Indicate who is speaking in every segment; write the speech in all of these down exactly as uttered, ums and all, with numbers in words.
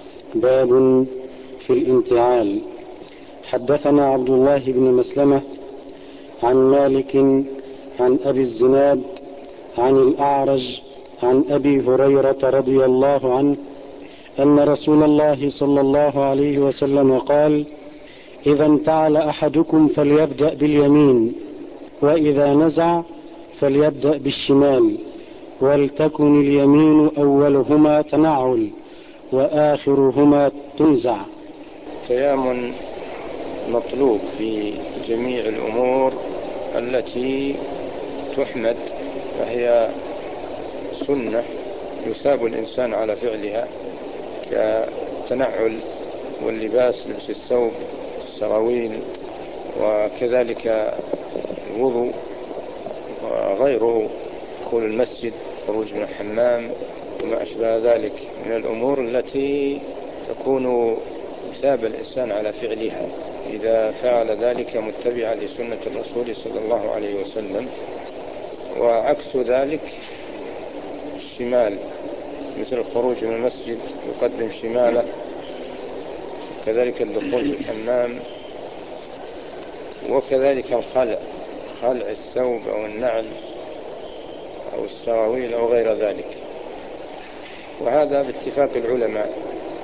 Speaker 1: باب في الانتعال. حدثنا عبد الله بن مسلمة عن مالك عن أبي الزناد عن الأعرج عن أبي هريرة رضي الله عنه أن رسول الله صلى الله عليه وسلم قال: إذا انتعل أحدكم فليبدأ باليمين، وإذا نزع فليبدأ بالشمال، ولتكن اليمين أولهما تنعل وآخرهما تنزع.
Speaker 2: قيام مطلوب في جميع الأمور التي تحمد، فهي سنة يثاب الإنسان على فعلها، كالتنعل واللباس، لبس الثوب، السراويل، وكذلك الوضوء وغيره، دخول المسجد، خروج من الحمام وما أشبه ذلك من الأمور التي تكون يثاب الإنسان على فعلها إذا فعل ذلك متبعا لسنة الرسول صلى الله عليه وسلم. وعكس ذلك الشمال، مثل الخروج من المسجد يقدم شماله، كذلك الدخول في الحمام، وكذلك الخلع، خلع الثوب أو النعل أو السراويل أو غير ذلك. وهذا باتفاق العلماء،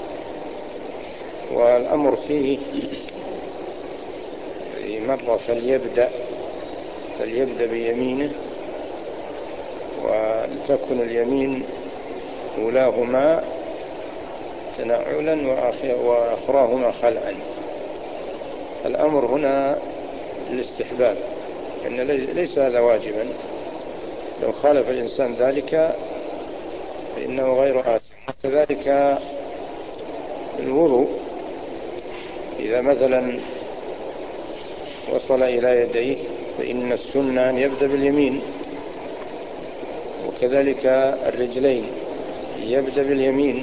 Speaker 2: والأمر فيه مرة فليبدأ فليبدأ بيمينه، ولتكن اليمين أولاهما تنعلا وأخراهما خلعا. الأمر هنا الاستحباب، إن ليس هذا واجبا، لو خالف الإنسان ذلك فإنه غير آثم. كذلك الوضوء، إذا مثلا وصل إلى يديه فإن السنة أن يبدأ باليمين، وكذلك الرجلين يبدأ باليمين،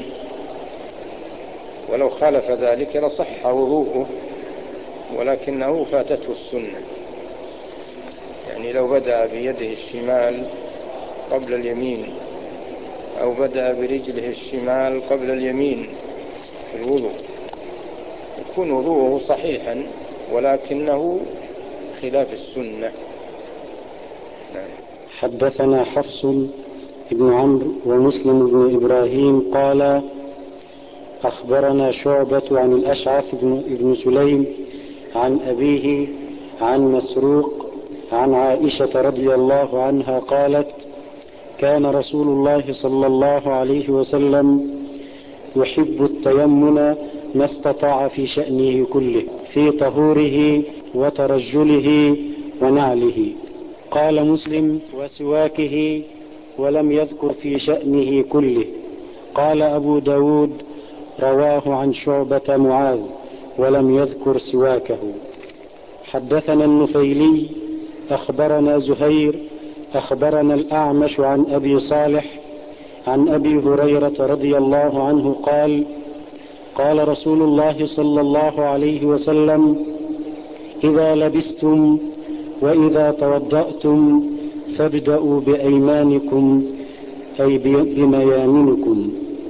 Speaker 2: ولو خالف ذلك لصح وضوءه ولكنه فاتته السنة. يعني لو بدأ بيده الشمال قبل اليمين، أو بدأ برجله الشمال قبل اليمين في الوضوء، يكون وضوءه صحيحا ولكنه خلاف السنة. نعم.
Speaker 1: حدثنا حفص بن عمرو ومسلم بن إبراهيم قال: أخبرنا شعبة عن الأشعث بن سليم عن أبيه عن مسروق عن عائشة رضي الله عنها قالت: كان رسول الله صلى الله عليه وسلم يحب التيمم ما استطاع في شأنه كله، في طهوره وترجله ونعله. قال مسلم: وسواكه، ولم يذكر في شأنه كله. قال أبو داود: رواه عن شعبة معاذ ولم يذكر سواكه. حدثنا النفيلي أخبرنا زهير أخبرنا الأعمش عن أبي صالح عن أبي هريرة رضي الله عنه قال: قال رسول الله صلى الله عليه وسلم: إذا لبستم وإذا توضأتم فابدأوا بأيمانكم، أي بميامنكم.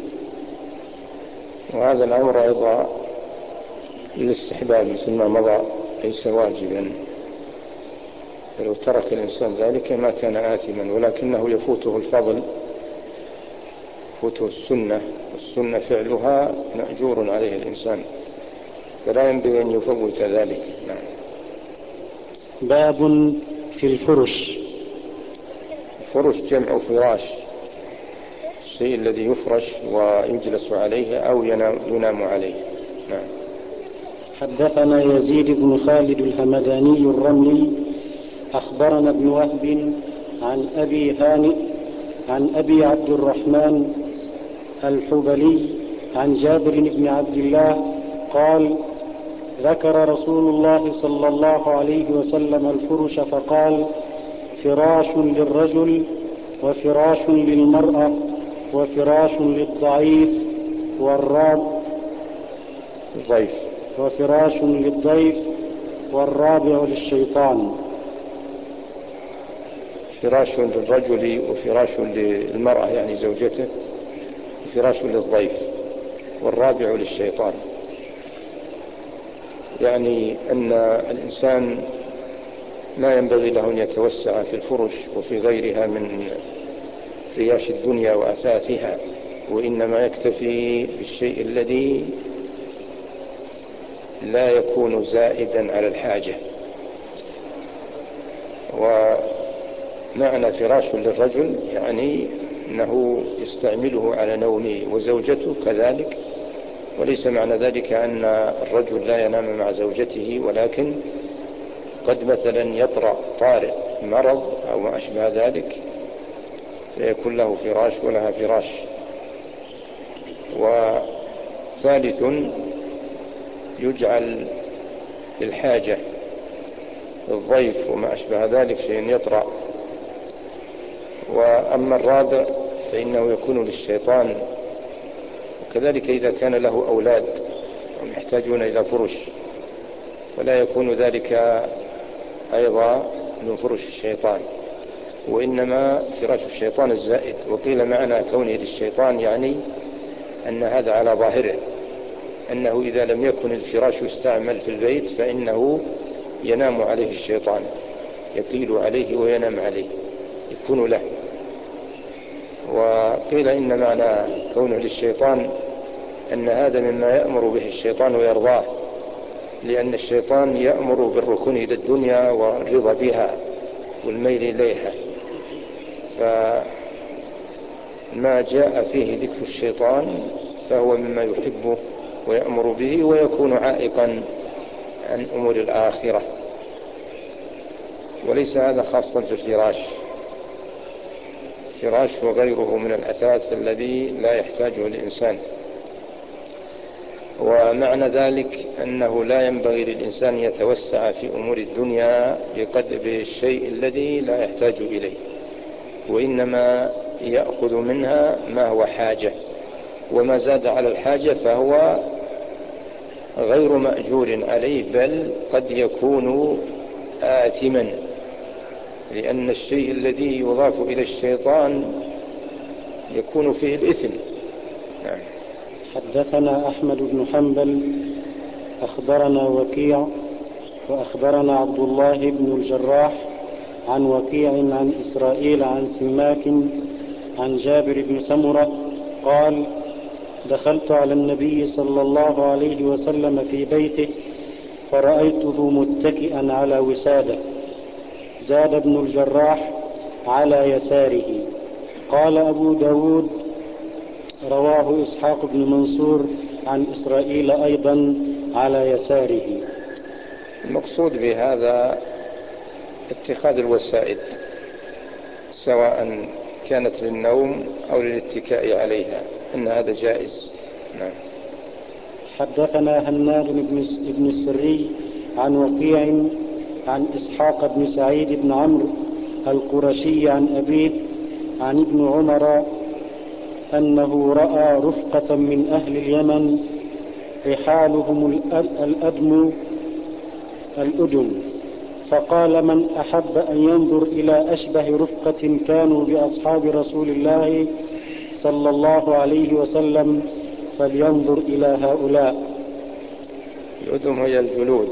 Speaker 2: وهذا الأمر أيضا للاستحباب مثل ما مضى، ليس واجبا، فلو ترك الإنسان ذلك ما كان آثما، ولكنه يفوته الفضل، يفوته السنة، والسنة فعلها مأجور عليه الإنسان، فلا ينبغي أن يفوت ذلك. نعم.
Speaker 1: باب في الفرش.
Speaker 2: الفرش جمع فراش، الشيء الذي يفرش ويجلس عليه أو ينام عليه. نعم.
Speaker 1: حدثنا يزيد بن خالد الهمداني الرملي أخبرنا ابن وهب عن أبي هانئ عن أبي عبد الرحمن الحبلي عن جابر بن عبد الله قال: ذكر رسول الله صلى الله عليه وسلم الفرش فقال: فراش للرجل وفراش للمرأة وفراش للضعيف والراب
Speaker 2: ضيف
Speaker 1: وفراش للضيف والرابع للشيطان.
Speaker 2: فراش للرجل وفراش للمرأة يعني زوجته، وفراش للضيف، والرابع للشيطان. يعني أن الإنسان ما ينبغي له أن يتوسع في الفرش وفي غيرها من رياش الدنيا وأثاثها، وإنما يكتفي بالشيء الذي لا يكون زائدا على الحاجة. ومعنى فراش للرجل يعني أنه يستعمله على نومه، وزوجته كذلك، وليس معنى ذلك أن الرجل لا ينام مع زوجته، ولكن قد مثلا يطرأ طارئ مرض أو ما أشبه ذلك فيكون له فراش ولها فراش. وثالث يجعل للحاجة الضيف وما أشبه ذلك شيء يطرأ. وأما الرابع فإنه يكون للشيطان، وكذلك إذا كان له أولاد ويحتاجون إلى فرش فلا يكون ذلك أيضا من فرش الشيطان، وإنما فراش الشيطان الزائد. وقيل معنى كونه للشيطان يعني أن هذا على ظاهره، أنه إذا لم يكن الفراش يستعمل في البيت فإنه ينام عليه الشيطان، يقيل عليه وينام عليه، يكون له. وقيل إن معنى كونه للشيطان أن هذا مما يأمر به الشيطان ويرضاه، لأن الشيطان يأمر بالركون إلى الدنيا والرضا بها والميل إليها، فما جاء فيه ذكر الشيطان فهو مما يحبه ويأمر به، ويكون عائقا عن أمور الآخرة. وليس هذا خاصا في الفراش، فراش وغيره من الأثاث الذي لا يحتاجه الإنسان. ومعنى ذلك أنه لا ينبغي للإنسان يتوسع في أمور الدنيا بقدر بالشيء الذي لا يحتاج إليه، وإنما يأخذ منها ما هو حاجة، وما زاد على الحاجة فهو غير مأجور عليه، بل قد يكون آثما، لأن الشيء الذي يضاف إلى الشيطان يكون فيه الإثم. نعم.
Speaker 1: حدثنا أحمد بن حنبل أخبرنا وكيع وأخبرنا عبد الله بن الجراح عن وكيع عن إسرائيل عن سماك عن جابر بن سمرة قال: دخلت على النبي صلى الله عليه وسلم في بيته فرأيته متكئا على وسادة. زاد ابن الجراح: على يساره. قال أبو داود: رواه إسحاق بن منصور عن إسرائيل أيضا على يساره.
Speaker 2: المقصود بهذا اتخاذ الوسائد، سواء كانت للنوم أو للاتكاء عليها، إن هذا جائز. نعم.
Speaker 1: حدثنا هناد بن السري عن وكيع عن إسحاق بن سعيد بن عمرو القرشي عن أبيه عن ابن عمر أنه رأى رفقة من أهل اليمن رحالهم الأدم الأدم، فقال: من أحب أن ينظر إلى أشبه رفقة كانوا بأصحاب رسول الله صلى الله عليه وسلم فلينظر إلى هؤلاء.
Speaker 2: الأدم هي الجلود،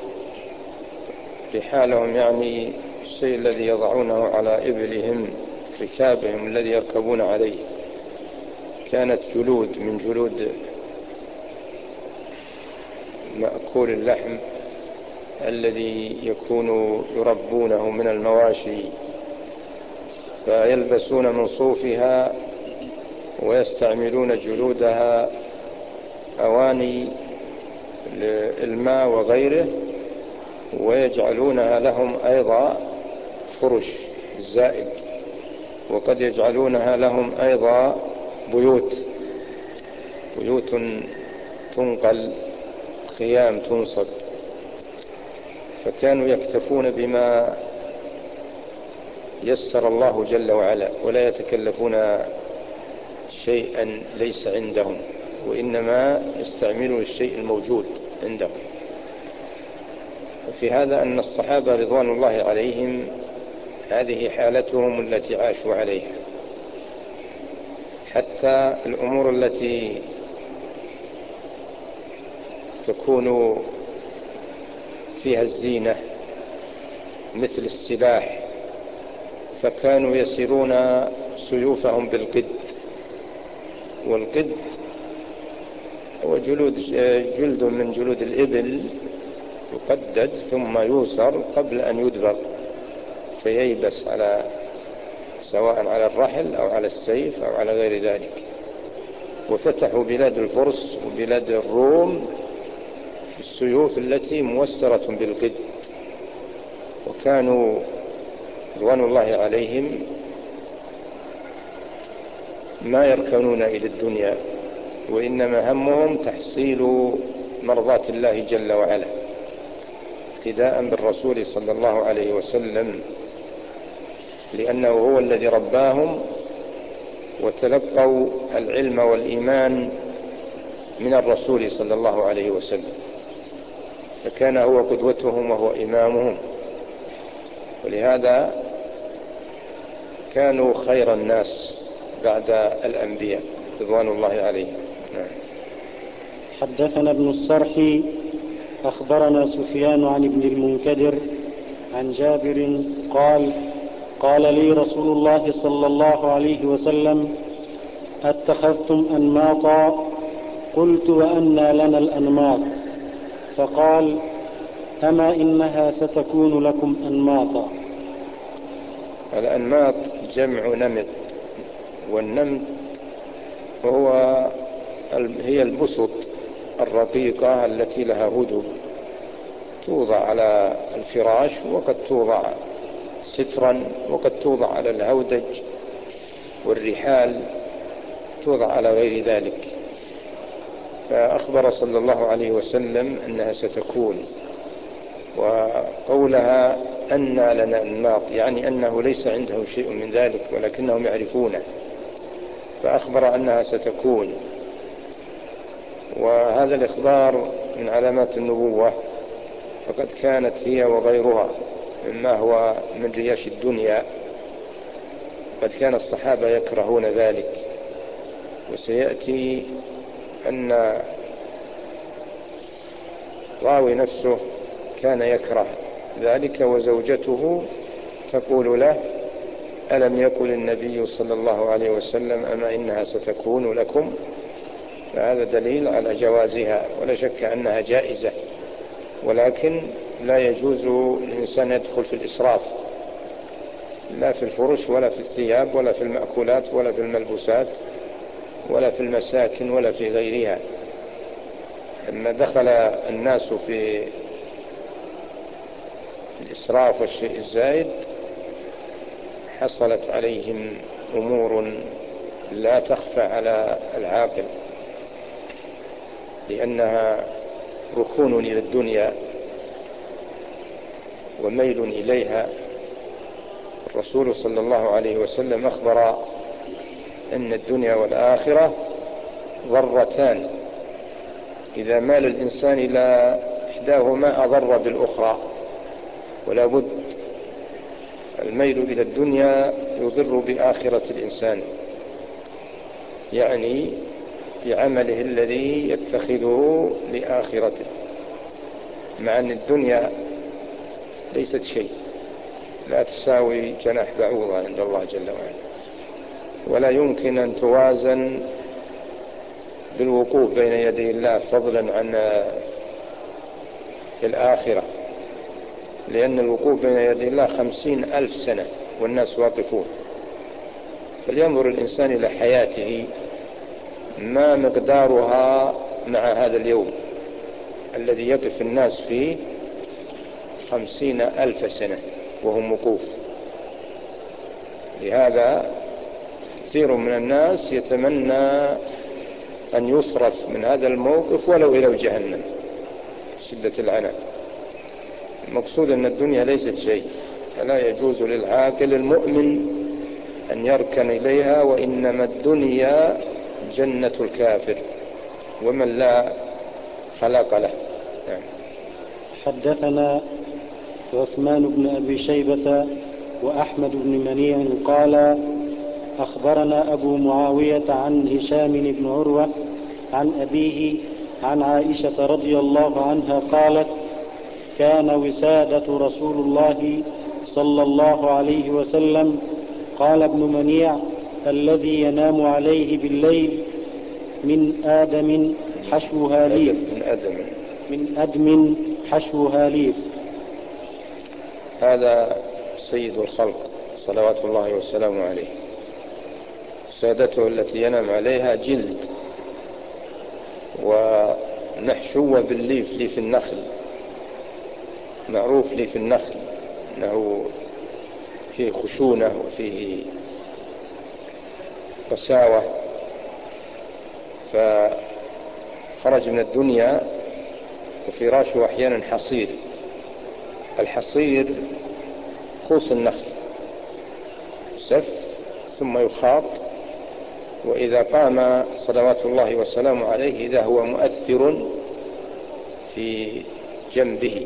Speaker 2: رحالهم يعني الشيء الذي يضعونه على إبلهم، ركابهم الذي يركبون عليه، كانت جلود من جلود مأكول اللحم الذي يكون يربونه من المواشي، فيلبسون من صوفها ويستعملون جلودها أواني الماء وغيره، ويجعلونها لهم أيضا فرش الزائد، وقد يجعلونها لهم أيضا بيوت بيوت تنقل، خيام تنصب. فكانوا يكتفون بما يسر الله جل وعلا، ولا يتكلفون شيئا ليس عندهم، وإنما يستعملون الشيء الموجود عندهم. وفي هذا أن الصحابة رضوان الله عليهم هذه حالتهم التي عاشوا عليها، حتى الأمور التي تكون فيها الزينة مثل السلاح، فكانوا يسيرون سيوفهم بالقد، والقد هو جلود جلد من جلود الإبل يقدد ثم يوسر قبل أن يدبغ فييبس على سواء على الرحل أو على السيف أو على غير ذلك. وفتحوا بلاد الفرس وبلاد الروم السيوف التي موسرة بالقد، وكانوا رضوان الله عليهم ما يركنون إلى الدنيا، وإنما همهم تحصيل مرضاة الله جل وعلا، اقتداء بالرسول صلى الله عليه وسلم، لأنه هو الذي رباهم وتلقوا العلم والإيمان من الرسول صلى الله عليه وسلم، فكان هو قدوتهم وهو إمامهم، ولهذا كانوا خير الناس بعد الأنبياء رضوان الله عليهم.
Speaker 1: حدثنا ابن الصرح أخبرنا سفيان عن ابن المنكدر عن جابر قال قال لي رسول الله صلى الله عليه وسلم اتخذتم أنماطا؟ قلت وأنى لنا الأنماط؟ فقال أما إنها ستكون لكم أنماطا.
Speaker 2: الأنماط جمع نمط، والنمط هو هي البسط الرقيقة التي لها هدوء توضع على الفراش، وقد توضع سترا، وقد توضع على الهودج والرحال، توضع على غير ذلك. فأخبر صلى الله عليه وسلم أنها ستكون، وقولها أن لنا أنماط يعني أنه ليس عنده شيء من ذلك ولكنهم يعرفونه، فأخبر أنها ستكون. وهذا الإخبار من علامات النبوة، فقد كانت هي وغيرها مما هو من رياش الدنيا، قد كان الصحابة يكرهون ذلك، وسيأتي أن راوي نفسه كان يكره ذلك، وزوجته تقول له ألم يقل النبي صلى الله عليه وسلم أما إنها ستكون لكم؟ فهذا دليل على جوازها، ولا شك أنها جائزة، ولكن لا يجوز للإنسان يدخل في الإسراف، لا في الفرش ولا في الثياب ولا في المأكولات ولا في الملبوسات ولا في المساكن ولا في غيرها. لما دخل الناس في الإسراف والشيء الزائد حصلت عليهم أمور لا تخفى على العاقل، لأنها ركون إلى الدنيا وميل إليها. الرسول صلى الله عليه وسلم أخبر أن الدنيا والآخرة ضرتان، إذا مال الإنسان إلى إحداهما أضر بالأخرى، ولا بد الميل إلى الدنيا يضر بآخرة الإنسان، يعني بعمله الذي يتخذه لآخرته، مع أن الدنيا ليست شيء، لا تساوي جناح بعوضة عند الله جل وعلا، ولا يمكن أن توازن بالوقوف بين يدي الله فضلا عن الآخرة، لأن الوقوف بين يدي الله خمسين ألف سنة والناس واقفون. فلينظر الإنسان إلى حياته ما مقدارها مع هذا اليوم الذي يقف الناس فيه خمسين ألف سنة وهم وقوف. لهذا كثير من الناس يتمنى أن يصرف من هذا الموقف ولو إلى جهنم شدة العناء. المقصود أن الدنيا ليست شيء، فلا يجوز للعاقل المؤمن أن يركن إليها، وإنما الدنيا جنة الكافر ومن لا خلاق له. يعني.
Speaker 1: حدثنا عثمان بن أبي شيبة وأحمد بن منيع قال أخبرنا أبو معاوية عن هشام بن عروة عن أبيه عن عائشة رضي الله عنها قالت: كان وسادة رسول الله صلى الله عليه وسلم. قال ابن منيع: الذي ينام عليه بالليل من آدم حشوها ليف.
Speaker 2: من أدم
Speaker 1: من أدم حشوها ليف.
Speaker 2: هذا سيد الخلق صلوات الله وسلامه عليه. سادته التي ينام عليها جلد ومحشوة بالليف، ليف النخل، معروف ليف النخل أنه فيه خشونة وفيه قساوة. فخرج من الدنيا وفراشه أحيانا حصير. الحصير خوص النخل، سف ثم يخاط، وإذا قام صلوات الله وسلامه عليه إذا هو مؤثر في جنبه،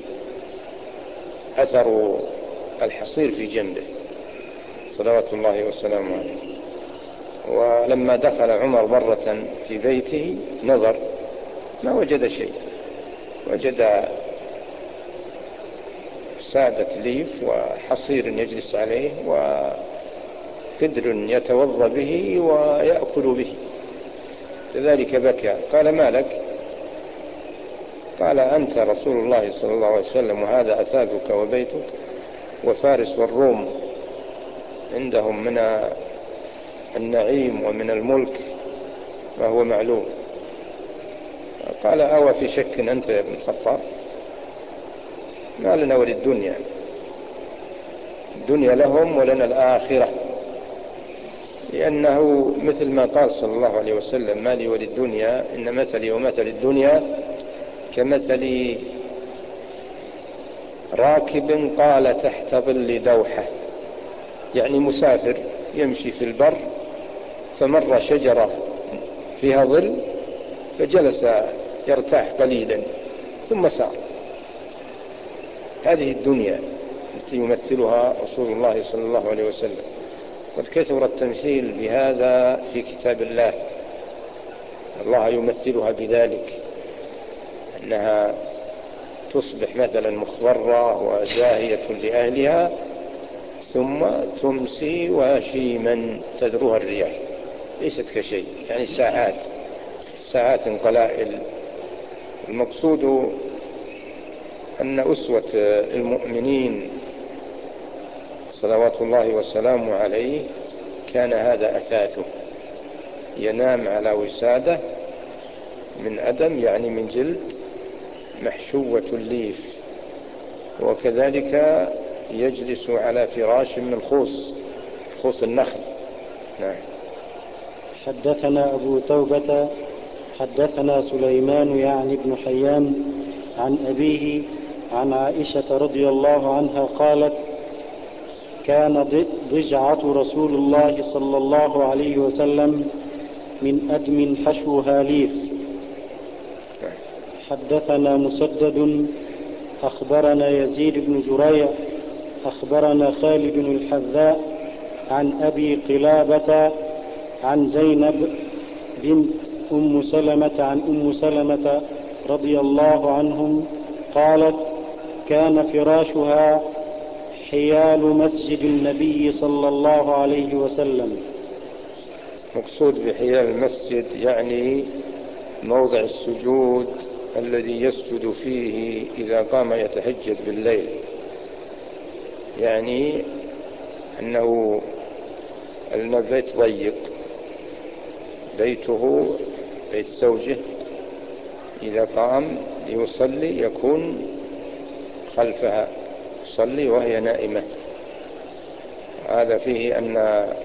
Speaker 2: أثر الحصير في جنبه صلوات الله وسلامه عليه. ولما دخل عمر مرة في بيته نظر ما وجد شيء، وجد سادة ليف وحصير يجلس عليه وقدر يتوضأ به ويأكل به. لذلك بكى. قال: ما لك؟ قال: أنت رسول الله صلى الله عليه وسلم، وهذا أثاثك وبيتك، وفارس والروم عندهم من النعيم ومن الملك ما هو معلوم. قال: أو في شك أنت يا ابن الخطاب؟ ما لنا وللدنيا، الدنيا لهم ولنا الآخرة. لأنه مثل ما قال صلى الله عليه وسلم: ما لي وللدنيا إن مثلي ومثل الدنيا كمثل راكب قال تحت ظل دوحة، يعني مسافر يمشي في البر فمر شجرة فيها ظل فجلس يرتاح قليلا ثم سار. هذه الدنيا التي يمثلها رسول الله صلى الله عليه وسلم. قد كثر التمثيل بهذا في كتاب الله. الله يمثلها بذلك، أنها تصبح مثلا مخضرة وزاهية لأهلها ثم تمسي وشيما تذروها الرياح، ليست كشيء، يعني ساعات ساعات قلائل. المقصود أن أسوة المؤمنين صلوات الله وسلامه عليه كان هذا أثاثه، ينام على وسادة من أدم يعني من جلد محشوة الليف، وكذلك يجلس على فراش من خوص خوص النخل. نعم.
Speaker 1: حدثنا أبو توبة حدثنا سليمان يعني بن حيان عن أبيه عن عائشة رضي الله عنها قالت: كان ضجعة رسول الله صلى الله عليه وسلم من أدم حشوها ليف. حدثنا مسدد أخبرنا يزيد بن زريع أخبرنا خالد الحذاء عن أبي قلابة عن زينب بنت أم سلمة عن أم سلمة رضي الله عنهم قالت: كان فراشها حيال مسجد النبي صلى الله عليه وسلم.
Speaker 2: مقصود بحيال المسجد يعني موضع السجود الذي يسجد فيه إذا قام يتهجد بالليل، يعني أنه البيت ضيق، بيته بيت زوجه، إذا قام يصلي يكون خلفها يصلي وهي نائمة. هذا فيه أن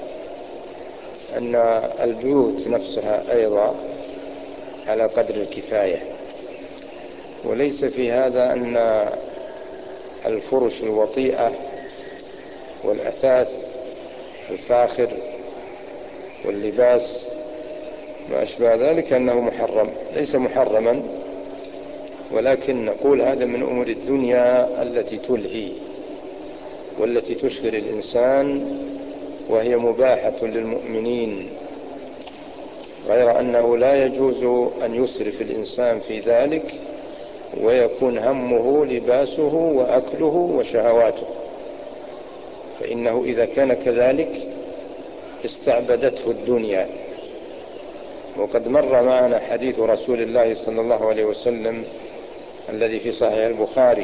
Speaker 2: أن البيوت نفسها أيضا على قدر الكفاية، وليس في هذا أن الفرش الوطيئة والأثاث الفاخر واللباس ما أشبه ذلك أنه محرم، ليس محرما، ولكن نقول هذا من أمور الدنيا التي تلهي والتي تشغل الإنسان، وهي مباحة للمؤمنين غير أنه لا يجوز أن يسرف الإنسان في ذلك ويكون همه لباسه وأكله وشهواته، فإنه إذا كان كذلك استعبدته الدنيا. وقد مر معنا حديث رسول الله صلى الله عليه وسلم الذي في صحيح البخاري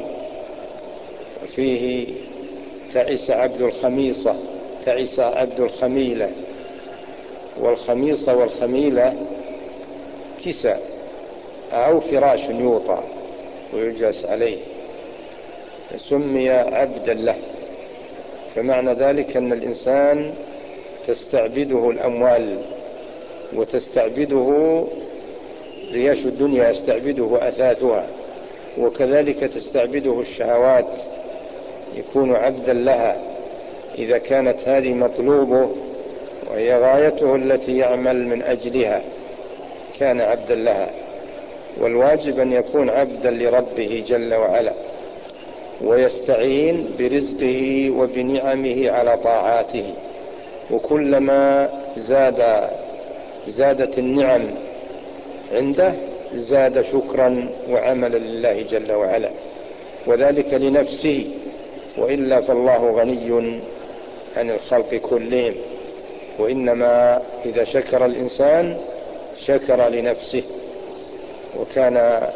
Speaker 2: فيه: تعس عبد الخميصة، تعس عبد الخميلة. والخميصة والخميلة كساء أو فراش يوطى ويجلس عليه، سمي عبدا له. فمعنى ذلك أن الإنسان تستعبده الأموال وتستعبده رياش الدنيا، يستعبده أثاثها، وكذلك تستعبده الشهوات، يكون عبدا لها إذا كانت هذه مطلوبه وهي غايته التي يعمل من أجلها كان عبدا لها. والواجب أن يكون عبدا لربه جل وعلا، ويستعين برزقه وبنعمه على طاعاته. وكلما زاد زادت النعم عنده زاد شكرا وعملا لله جل وعلا، وذلك لنفسه، وإلا فالله غني عن الخلق كلهم. وإنما إذا شكر الإنسان شكر لنفسه. وكان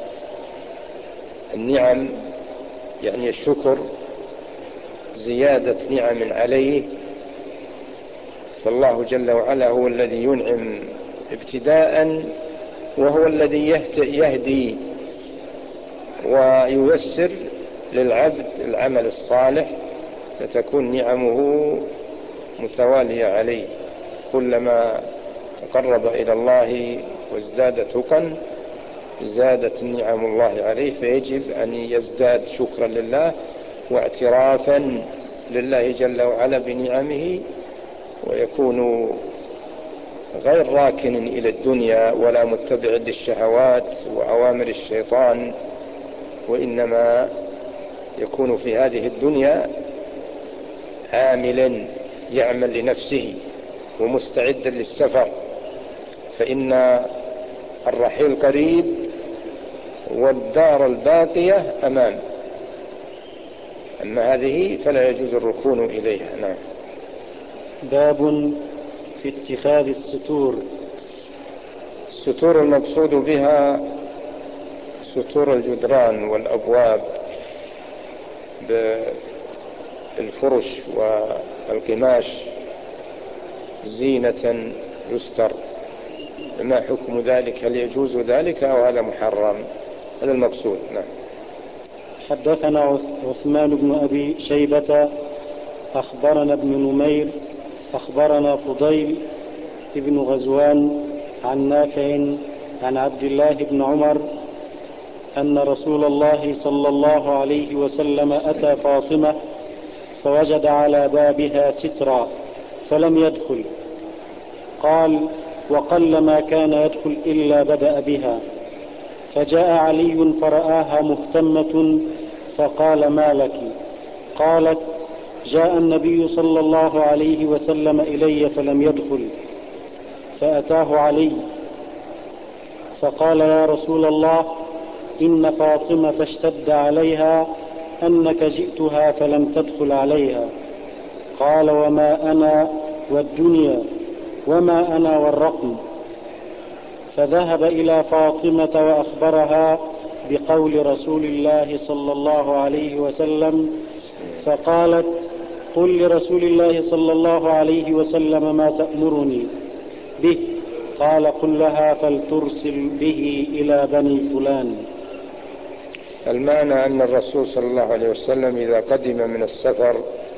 Speaker 2: النعم يعني الشكر زيادة نعم عليه، فالله جل وعلا هو الذي ينعم ابتداء، وهو الذي يهدي وييسر للعبد العمل الصالح، فتكون نعمه متوالية عليه. كلما تقرب إلى الله وازداد تقا زادت نعم الله عليه، فيجب أن يزداد شكرا لله واعترافا لله جل وعلا بنعمه، ويكون غير راكن إلى الدنيا ولا متبع للشهوات وأوامر الشيطان، وإنما يكون في هذه الدنيا عاملا يعمل لنفسه ومستعدا للسفر، فإن الرحيل قريب والدار الباقية أمام. أما هذه فلا يجوز الركون إليها. نعم.
Speaker 1: باب في اتخاذ الستور.
Speaker 2: الستور المقصود بها ستور الجدران والأبواب بالفرش والقماش زينة يستر. ما حكم ذلك؟ هل يجوز ذلك أو هذا محرم؟ هذا المقصود. نعم.
Speaker 1: حدثنا عثمان بن أبي شيبة أخبرنا ابن نمير أخبرنا فضيل ابن غزوان عن نافع عن عبد الله بن عمر أن رسول الله صلى الله عليه وسلم أتى فاطمة فوجد على بابها سترا فلم يدخل. قال: وقلما كان يدخل إلا بدأ بها. فجاء علي فرآها مهتمة فقال: ما لك؟ قالت: جاء النبي صلى الله عليه وسلم إلي فلم يدخل. فأتاه علي فقال: يا رسول الله، إن فاطمة اشتد عليها أنك جئتها فلم تدخل عليها. قال: وما أنا والدنيا، وما أنا والرقم. فذهب إلى فاطمة وأخبرها بقول رسول الله صلى الله عليه وسلم، فقالت: قل لرسول الله صلى الله عليه وسلم ما تأمرني به. قال: قل لها فلترسل به إلى بني فلان.
Speaker 2: المعنى أن الرسول صلى الله عليه وسلم إذا قدم من السفر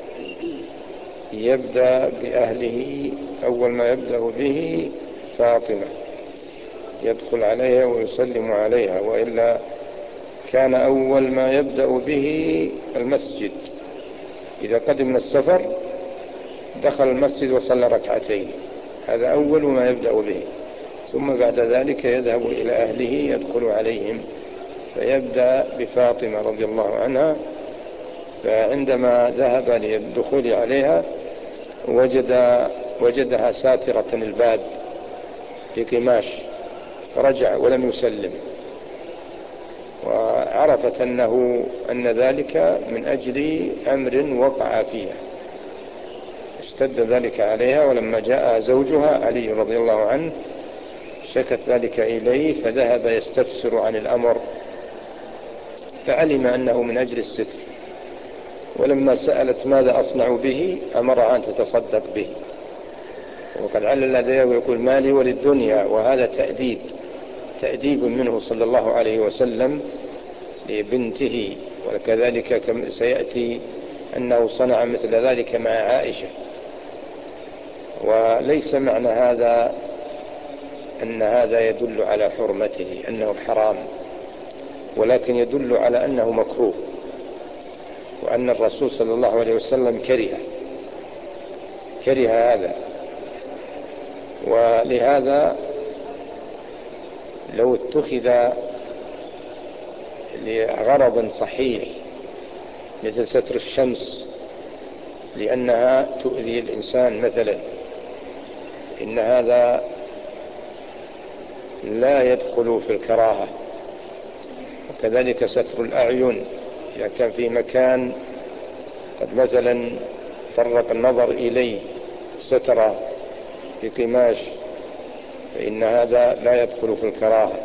Speaker 2: يبدأ بأهله، أول ما يبدأ به فاطمة، يدخل عليها ويسلم عليها، وإلا كان أول ما يبدأ به المسجد. إذا قدم من السفر دخل المسجد وصلى ركعتين، هذا أول ما يبدأ به، ثم بعد ذلك يذهب إلى أهله يدخل عليهم، فيبدأ بفاطمة رضي الله عنها. فعندما ذهب للدخول عليها وجد وجدها ساترة الباب، في قماش فرجع ولم يسلم، وعرفت أنه أن ذلك من أجل أمر وقع فيها، اشتد ذلك عليها، ولما جاء زوجها علي رضي الله عنه شكت ذلك إليه، فذهب يستفسر عن الأمر، فعلم أنه من أجل الستر، ولما سألت ماذا أصنع به أمرها أن تتصدق به، وقد علل ذلك ويقول مالي وللدنيا، وهذا تأديب تأديب منه صلى الله عليه وسلم لبنته، وكذلك سيأتي أنه صنع مثل ذلك مع عائشة. وليس معنى هذا أن هذا يدل على حرمته أنه حرام، ولكن يدل على أنه مكروه، وأن الرسول صلى الله عليه وسلم كره كره هذا. ولهذا لو اتخذ لغرض صحيح مثل ستر الشمس لأنها تؤذي الإنسان مثلا، إن هذا لا يدخل في الكراهة. وكذلك ستر الأعين إذا كان في مكان قد مثلا فرق النظر إليه ستره بقماش، فإن هذا لا يدخل في الكراهة،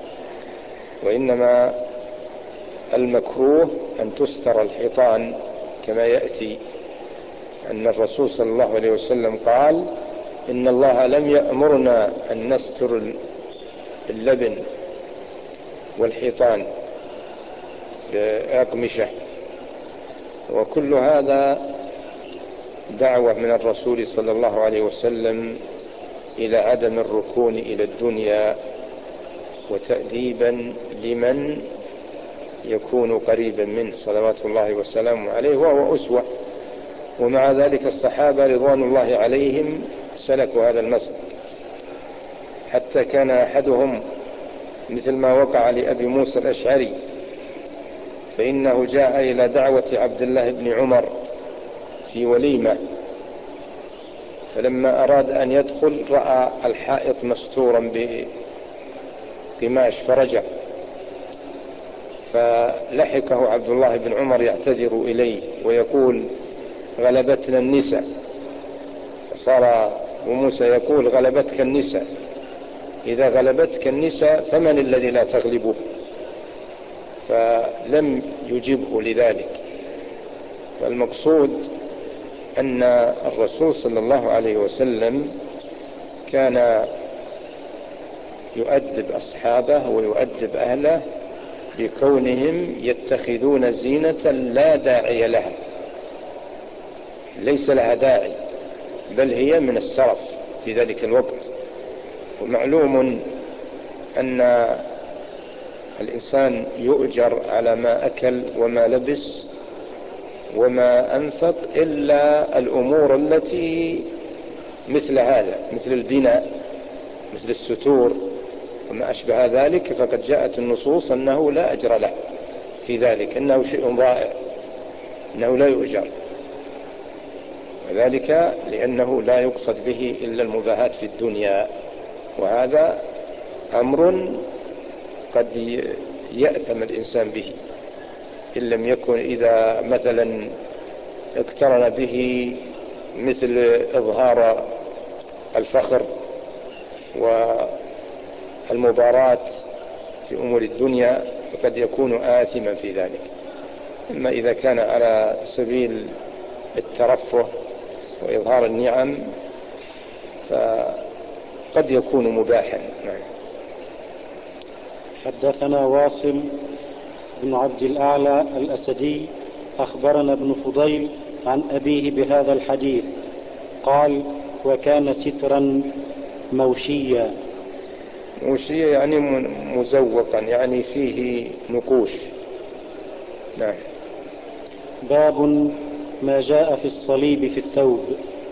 Speaker 2: وإنما المكروه أن تستر الحيطان، كما يأتي أن الرسول صلى الله عليه وسلم قال إن الله لم يأمرنا أن نستر اللبن والحيطان بأقمشة. وكل هذا دعوة من الرسول صلى الله عليه وسلم إلى عدم الركون إلى الدنيا، وتأديبا لمن يكون قريبا منه صلوات الله وسلامه عليه، وهو أسوة. ومع ذلك الصحابة رضوان الله عليهم سلكوا هذا المسلك، حتى كان أحدهم مثل ما وقع لأبي موسى الأشعري، فإنه جاء إلى دعوة عبد الله بن عمر في وليمة، فلما أراد أن يدخل رأى الحائط مستورا بقماش فرجع، فلحقه عبد الله بن عمر يعتذر إليه ويقول غلبتنا النساء، فصار وموسى يقول غلبتك النساء، إذا غلبتك النساء فمن الذي لا تغلبه؟ فلم يجبه لذلك. فالمقصود أن الرسول صلى الله عليه وسلم كان يؤدب أصحابه ويؤدب أهله بكونهم يتخذون زينة لا داعي لها، ليس لها داعي، بل هي من السرف في ذلك الوقت. ومعلوم أن الإنسان يؤجر على ما أكل وما لبس وما أنفق، إلا الأمور التي مثل هذا، مثل البناء، مثل الستور وما أشبه ذلك، فقد جاءت النصوص أنه لا أجر له في ذلك، إنه شيء ضائع، إنه لا يؤجر، وذلك لأنه لا يقصد به إلا المباهات في الدنيا. وهذا أمر قد يأثم الإنسان به إن لم يكن، إذا مثلا اقترن به مثل إظهار الفخر والمباراة في أمور الدنيا، فقد يكون آثما في ذلك. أما إذا كان على سبيل الترفه وإظهار النعم فقد يكون مباحا.
Speaker 1: حدثنا واصل بن عبد الأعلى الأسدي أخبرنا ابن فضيل عن أبيه بهذا الحديث قال وكان سترا موشيا.
Speaker 2: موشيا يعني مزوقا، يعني فيه نقوش. نعم.
Speaker 1: باب ما جاء في الصليب في الثوب.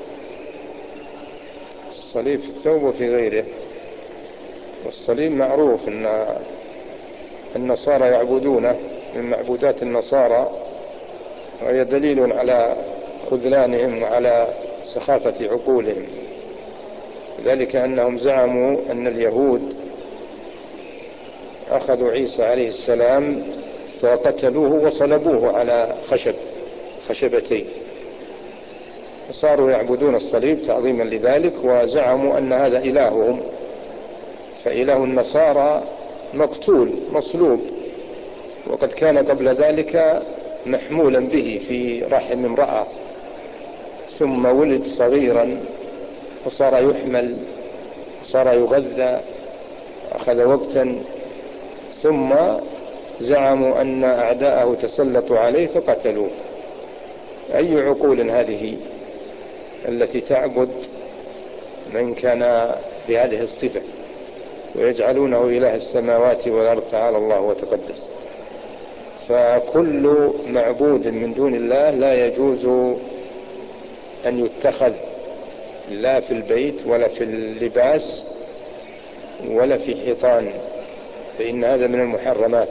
Speaker 2: الصليب في الثوب وفي غيره. والصليب معروف أن النصارى يعبدونه، من معبودات النصارى، وهي دليل على خذلانهم وعلى سخافة عقولهم، ذلك أنهم زعموا أن اليهود أخذوا عيسى عليه السلام فقتلوه وصلبوه على خشب خشبتين، صاروا يعبدون الصليب تعظيما لذلك، وزعموا أن هذا إلههم. فإله النصارى مقتول مصلوب، وقد كان قبل ذلك محمولا به في رحم امرأة، ثم ولد صغيرا وصار يحمل وصار يغذى، أخذ وقتا، ثم زعموا أن أعداءه تسلطوا عليه فقتلوه. أي عقول هذه التي تعبد من كان بهذه الصفة ويجعلونه إله السماوات والأرض تعالى الله وتقدس؟ فكل معبود من دون الله لا يجوز أن يتخذ، لا في البيت ولا في اللباس ولا في حيطان، فإن هذا من المحرمات.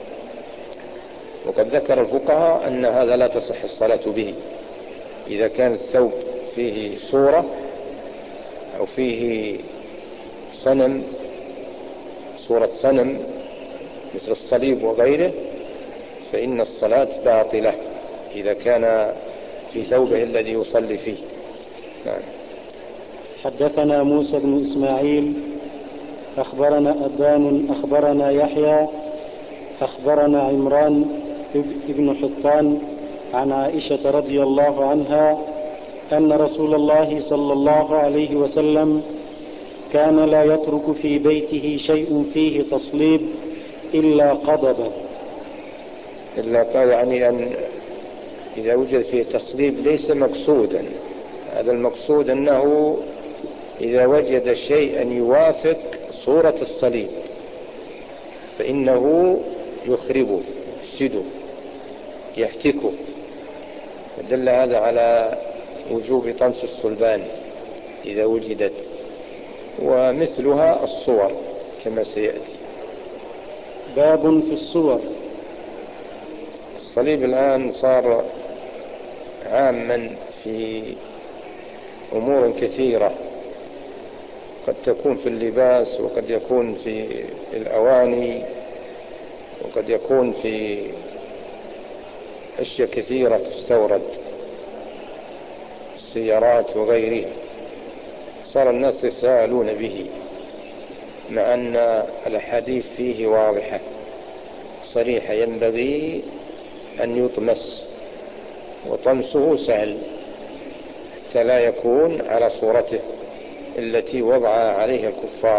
Speaker 2: وقد ذكر الفقهاء أن هذا لا تصح الصلاة به إذا كان الثوب فيه صورة أو فيه صنم، صورة صنم مثل الصليب وغيره، فإن الصلاة باطلة إذا كان في ثوبه الذي يصلي فيه. نعم.
Speaker 1: حدثنا موسى بن إسماعيل أخبرنا أبان أخبرنا يحيى أخبرنا عمران ابن حطان عن عائشة رضي الله عنها أن رسول الله صلى الله عليه وسلم كان لا يترك في بيته شيء فيه تصليب إلا قضبه.
Speaker 2: إلا قال يعني أن إذا وجد فيه تصليب ليس مقصودا، هذا المقصود أنه إذا وجد شيئا يوافق صورة الصليب فإنه يخربه يفسده يحتكه، دل هذا على وجوب طمس الصلبان إذا وجدت، ومثلها الصور كما سيأتي.
Speaker 1: باب في الصور.
Speaker 2: الصليب الآن صار عاما في أمور كثيرة، قد تكون في اللباس، وقد يكون في الأواني، وقد يكون في أشياء كثيرة تستورد، السيارات وغيرها. صار الناس يتساءلون به، مع أن الأحاديث فيه واضحة صريحة، ينبغي أن يطمس، وطمسه سهل حتى لا يكون على صورته التي وضع عليها الكفار،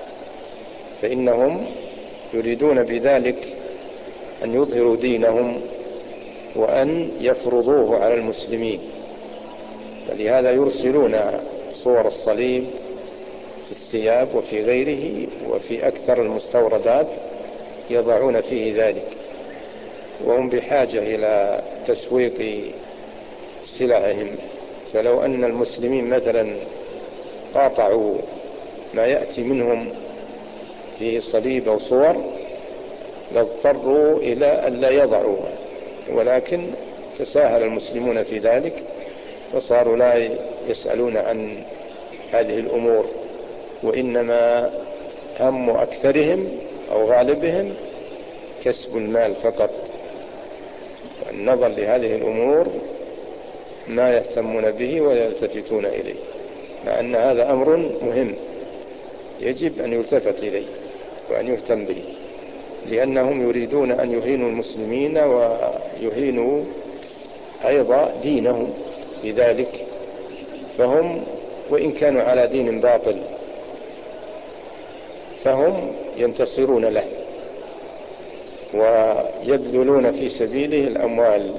Speaker 2: فإنهم يريدون بذلك أن يظهروا دينهم وأن يفرضوه على المسلمين، فلهذا يرسلون صور الصليب في الثياب وفي غيره وفي أكثر المستوردات يضعون فيه ذلك، وهم بحاجة إلى تسويق سلعهم. فلو أن المسلمين مثلا قاطعوا ما يأتي منهم فيه صليب أو صور لاضطروا إلى أن لا يضعوها، ولكن تساهل المسلمون في ذلك وصاروا لا يسألون عن هذه الأمور، وإنما هم أكثرهم أو غالبهم كسب المال فقط، والنظر لهذه الأمور ما يهتمون به ولا يلتفتون إليه، مع أن هذا أمر مهم يجب أن يلتفت إليه وأن يهتم به، لأنهم يريدون أن يهينوا المسلمين ويهينوا أيضا دينهم بذلك، فهم وإن كانوا على دين باطل فهم ينتصرون له ويبذلون في سبيله الأموال،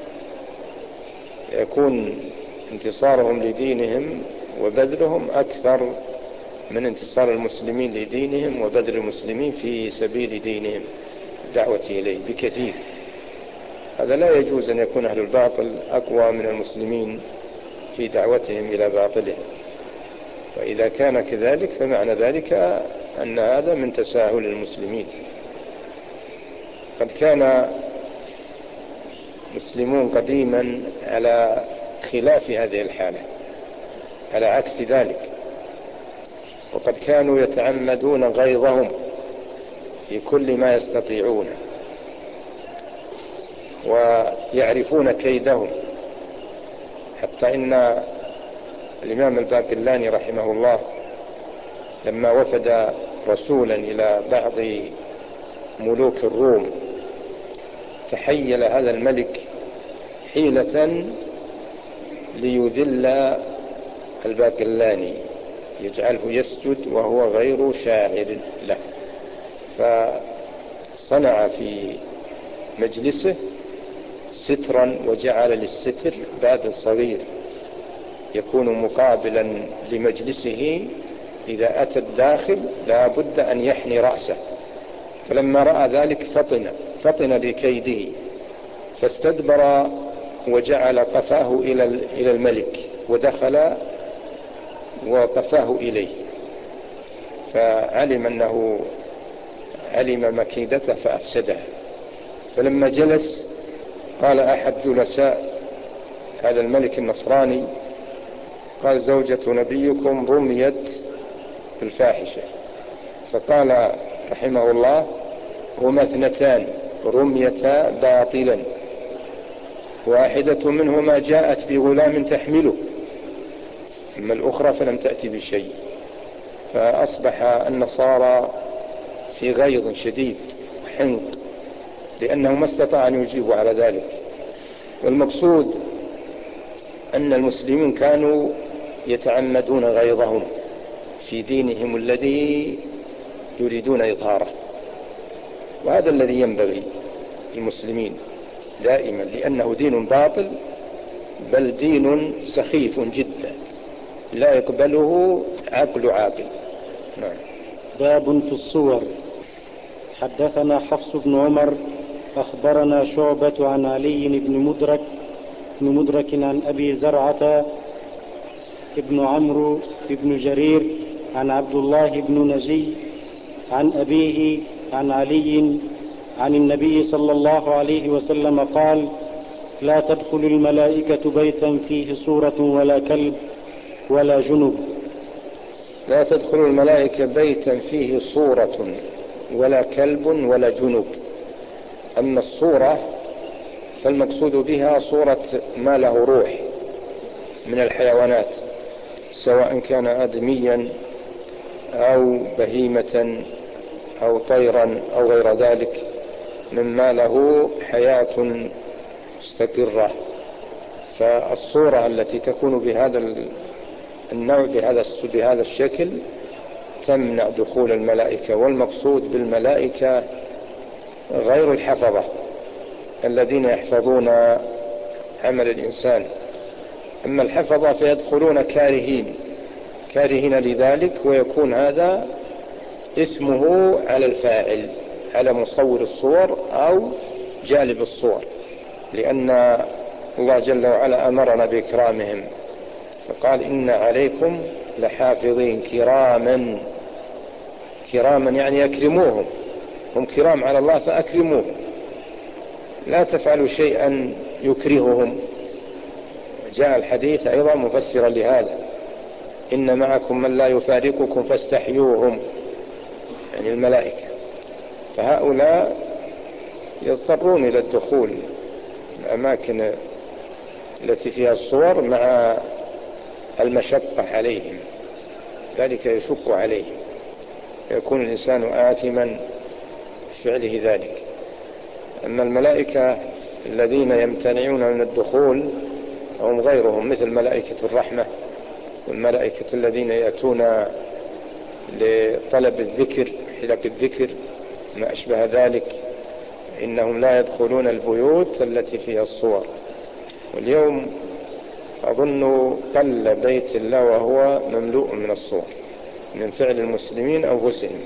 Speaker 2: يكون انتصارهم لدينهم وبذلهم أكثر من انتصار المسلمين لدينهم وبذل المسلمين في سبيل دينهم دعوة إليه بكثير. هذا لا يجوز أن يكون أهل الباطل أقوى من المسلمين في دعوتهم إلى باطلهم، وإذا كان كذلك فمعنى ذلك أن هذا من تساهل المسلمين. قد كان مسلمون قديما على خلاف هذه الحالة، على عكس ذلك، وقد كانوا يتعمدون غيظهم في كل ما يستطيعون ويعرفون كيدهم، حتى إن الإمام الباقلاني رحمه الله لما وفد رسولا إلى بعض ملوك الروم تحيل هذا الملك حيلة ليذل الباقلاني، يجعله يسجد وهو غير شاعر له، فصنع في مجلسه سترا وجعل للستر باب صغير يكون مقابلا لمجلسه، إذا أتى الداخل لا بد أن يحني رأسه. فلما رأى ذلك فطن فطن لكيده، فاستدبر وجعل قفاه إلى الملك ودخل وقفاه إليه، فعلم أنه علم مكيدته فأفسدها. فلما جلس قال أحد جلساء هذا الملك النصراني، قال زوجة نبيكم رميت بالفاحشة، فقال رحمه الله هما اثنتان رميتا باطلا، واحدة منهما جاءت بغلام تحمله، أما الأخرى فلم تأتي بشيء. فأصبح النصارى في غيظ شديد وحنق لأنه ما استطاع أن يجيب على ذلك. والمقصود أن المسلمين كانوا يتعمدون غيظهم في دينهم الذي يريدون إظهاره، وهذا الذي ينبغي المسلمين دائما، لأنه دين باطل بل دين سخيف جدا لا يقبله عقل عاقل. نعم.
Speaker 1: باب في الصور. حدثنا حفص بن عمر أخبرنا شعبة عن علي بن مدرك بن مدرك عن أبي زرعة ابن عمرو بن جرير عن عبد الله بن نجي عن أبيه عن علي عن النبي صلى الله عليه وسلم قال: لا تدخل الملائكة بيتا فيه صورة ولا كلب ولا جنب.
Speaker 2: لا تدخل الملائكة بيتا فيه صورة ولا كلب ولا جنب. أما الصورة فالمقصود بها صورة ما له روح من الحيوانات، سواء كان آدميا أو بهيمة أو طيرا أو غير ذلك مما له حياة مستقرة. فالصورة التي تكون بهذا النوع بهذا بهذا الشكل تمنع دخول الملائكة. والمقصود بالملائكة غير الحفظة الذين يحفظون عمل الإنسان، أما الحفظة فيدخلون كارهين كارهين لذلك، ويكون هذا اسمه على الفاعل، على مصور الصور أو جالب الصور، لأن الله جل وعلا أمرنا بإكرامهم فقال: إن عليكم لحافظين كراما. كراما يعني أكرموهم، هم كرام على الله فأكرموهم، لا تفعلوا شيئا يكرههم. جاء الحديث أيضا مفسرا لهذا: إن معكم من لا يفارقكم فاستحيوهم، يعني الملائكة. فهؤلاء يضطرون إلى الدخول الأماكن التي فيها الصور مع المشقة عليهم، ذلك يشق عليهم، يكون الإنسان آثما فعله ذلك. أما الملائكة الذين يمتنعون من الدخول هم غيرهم، مثل ملائكة الرحمة والملائكة الذين يأتون لطلب الذكر حلق الذكر ما أشبه ذلك، إنهم لا يدخلون البيوت التي فيها الصور. واليوم أظن قل بيت الله وهو مملوء من الصور من فعل المسلمين أنفسهم،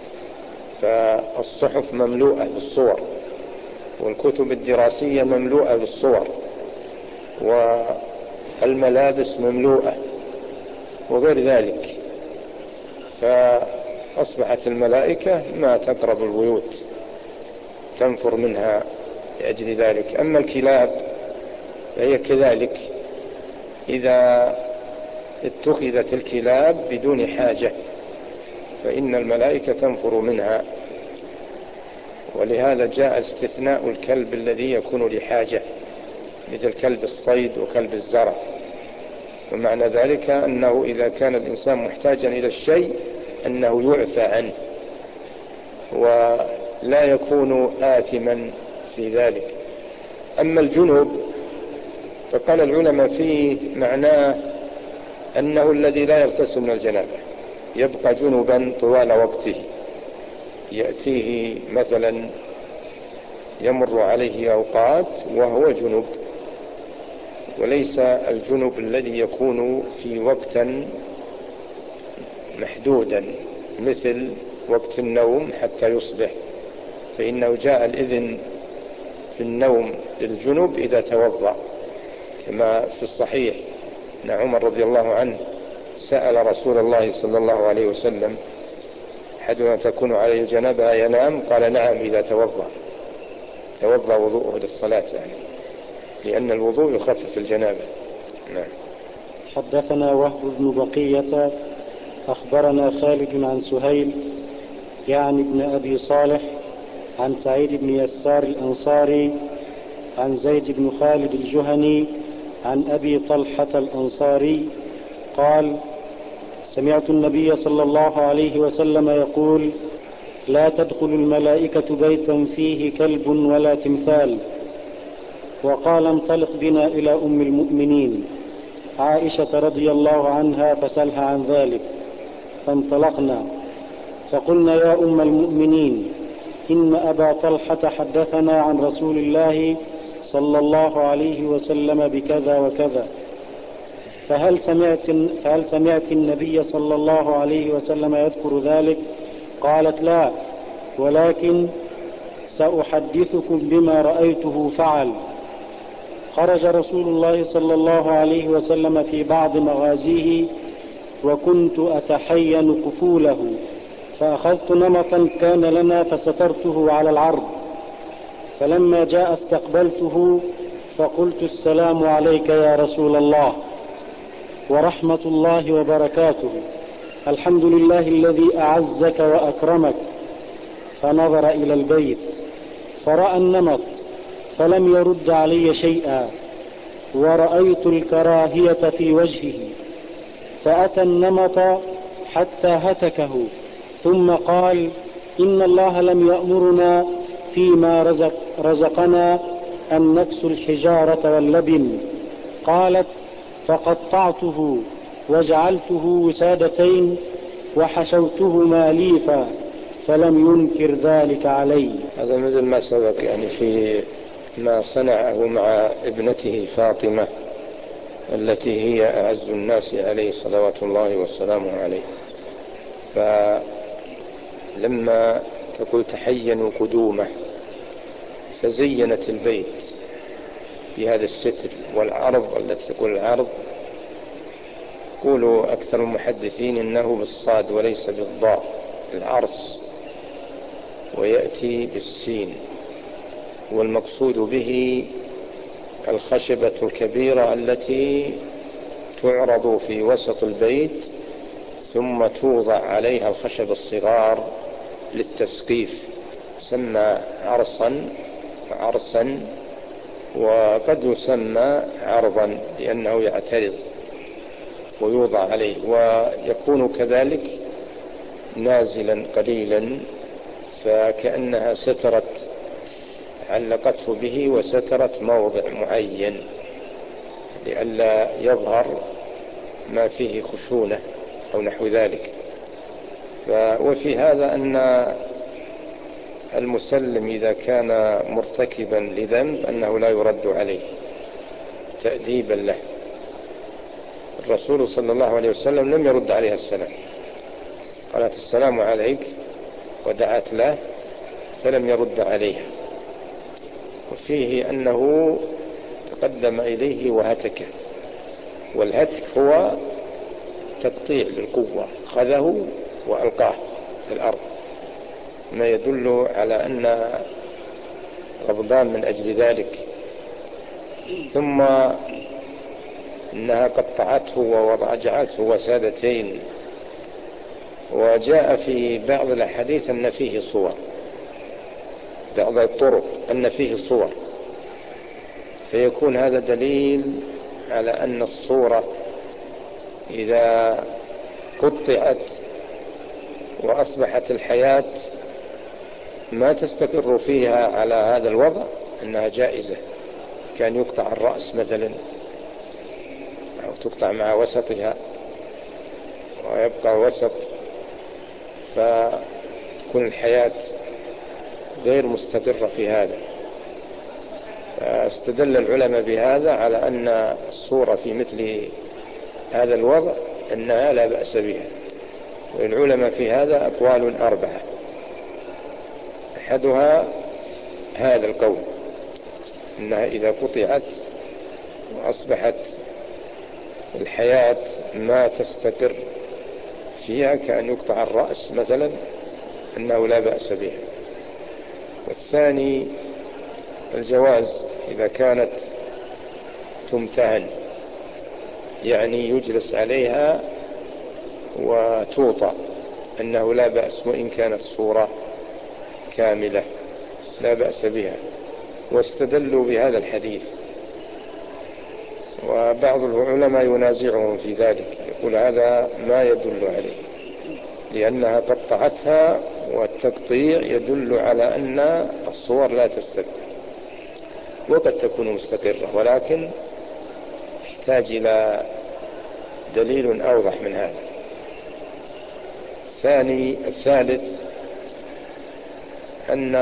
Speaker 2: فالصحف مملوءة بالصور، والكتب الدراسية مملوءة بالصور، والملابس مملوءة وغير ذلك. فأصبحت الملائكة ما تقرب البيوت، تنفر منها لأجل ذلك. أما الكلاب فهي كذلك، إذا اتخذت الكلاب بدون حاجة فإن الملائكة تنفر منها. ولهذا جاء استثناء الكلب الذي يكون لحاجة، مثل كلب الصيد وكلب الزرع. ومعنى ذلك أنه إذا كان الإنسان محتاجا إلى الشيء أنه يعفى عنه ولا يكون آثما في ذلك. أما الجنب فقال العلماء فيه معناه أنه الذي لا يغتسل من الجنابة، يبقى جنبا طوال وقته، يأتيه مثلا يمر عليه أوقات وهو جنب، وليس الجنب الذي يكون في وقت محدودا مثل وقت النوم حتى يصبح، فإنه جاء الإذن في النوم للجنب إذا توضأ، كما في الصحيح أن عمر رضي الله عنه سأل رسول الله صلى الله عليه وسلم: أحدنا تكون عليه الجنابة ينام؟ قال: نعم إذا توضأ توضأ وضوءه للصلاة، يعني لأن الوضوء يخفف الجنابة. نعم.
Speaker 1: حدثنا وهب بن بقية أخبرنا خالد عن سهيل يعني ابن أبي صالح عن سعيد بن يسار الأنصاري عن زيد بن خالد الجهني عن أبي طلحة الأنصاري قال: سمعت النبي صلى الله عليه وسلم يقول: لا تدخل الملائكة بيتا فيه كلب ولا تمثال. وقال: انطلق بنا إلى أم المؤمنين عائشة رضي الله عنها فسلها عن ذلك. فانطلقنا فقلنا: يا أم المؤمنين، إن أبا طلحة حدثنا عن رسول الله صلى الله عليه وسلم بكذا وكذا، فهل سمعت, فهل سمعت النبي صلى الله عليه وسلم يذكر ذلك؟ قالت: لا، ولكن سأحدثكم بما رأيته فعل. خرج رسول الله صلى الله عليه وسلم في بعض مغازيه وكنت أتحين كفوله، فأخذت نمطا كان لنا فسترته على العرض، فلما جاء استقبلته فقلت: السلام عليك يا رسول الله ورحمة الله وبركاته، الحمد لله الذي أعزك وأكرمك. فنظر إلى البيت فرأى النمط فلم يرد علي شيئا، ورأيت الكراهية في وجهه، فأتى النمط حتى هتكه، ثم قال: إن الله لم يأمرنا فيما رزق رزقنا أن نكسو الحجارة واللبن. قالت: فقطعته وجعلته وسادتين وحشوتهما ليفا، فلم ينكر ذلك علي.
Speaker 2: هذا مثل ما سبق يعني في ما صنعه مع ابنته فاطمة التي هي أعز الناس عليه صلوات الله والسلام عليه. فلما تقول تحينوا قدومه فزينت البيت بهذا الستر والعرض، التي تقول العرض يقولوا أكثر المحدثين إنه بالصاد وليس بالضاء، العرس، ويأتي بالسين، والمقصود به الخشبة الكبيرة التي تعرض في وسط البيت ثم توضع عليها الخشب الصغار للتسقيف، يسمى عرصا عرسا، وقد يسمى عرضا لأنه يعترض ويوضع عليه، ويكون كذلك نازلا قليلا، فكأنها سترت علقته به وسترت موضع معين لئلا يظهر ما فيه خشونة أو نحو ذلك. وفي هذا أن المسلم إذا كان مرتكبا لذنب أنه لا يرد عليه تأديبا له. الرسول صلى الله عليه وسلم لم يرد عليها السلام، قالت: السلام عليك، ودعت له فلم يرد عليها. وفيه أنه تقدم إليه وهتكه، والهتك هو تقطيع بالقوة، خذه وألقاه في الأرض، ما يدل على أن غضبان من أجل ذلك. ثم إنها قطعته وجعلته وسادتين وجاء في بعض الأحاديث أن فيه صور، بعض الطرق أن فيه صور، فيكون هذا دليل على أن الصورة إذا قطعت وأصبحت الحياة ما تستقر فيها على هذا الوضع أنها جائزة، كان يقطع الرأس مثلا أو تقطع مع وسطها ويبقى وسط، فتكون الحياة غير مستقرة في هذا. فاستدل العلماء بهذا على أن الصورة في مثل هذا الوضع أنها لا بأس بها. والعلماء في هذا أقوال أربعة، أحدها هذا القول أنها إذا قطعت وأصبحت الحياة ما تستقر فيها كأن يقطع الرأس مثلا أنه لا بأس بها. والثاني الجواز إذا كانت تمتهن، يعني يجلس عليها وتوطى، أنه لا بأس وإن كانت صورة كاملة لا بأس بها، واستدلوا بهذا الحديث. وبعض العلماء ينازعهم في ذلك، يقول هذا ما يدل عليه، لأنها قطعتها والتقطيع يدل على أن الصور لا تستقر، وقد تكون مستقرة ولكن يحتاج إلى دليل أوضح من هذا. الثاني الثالث أن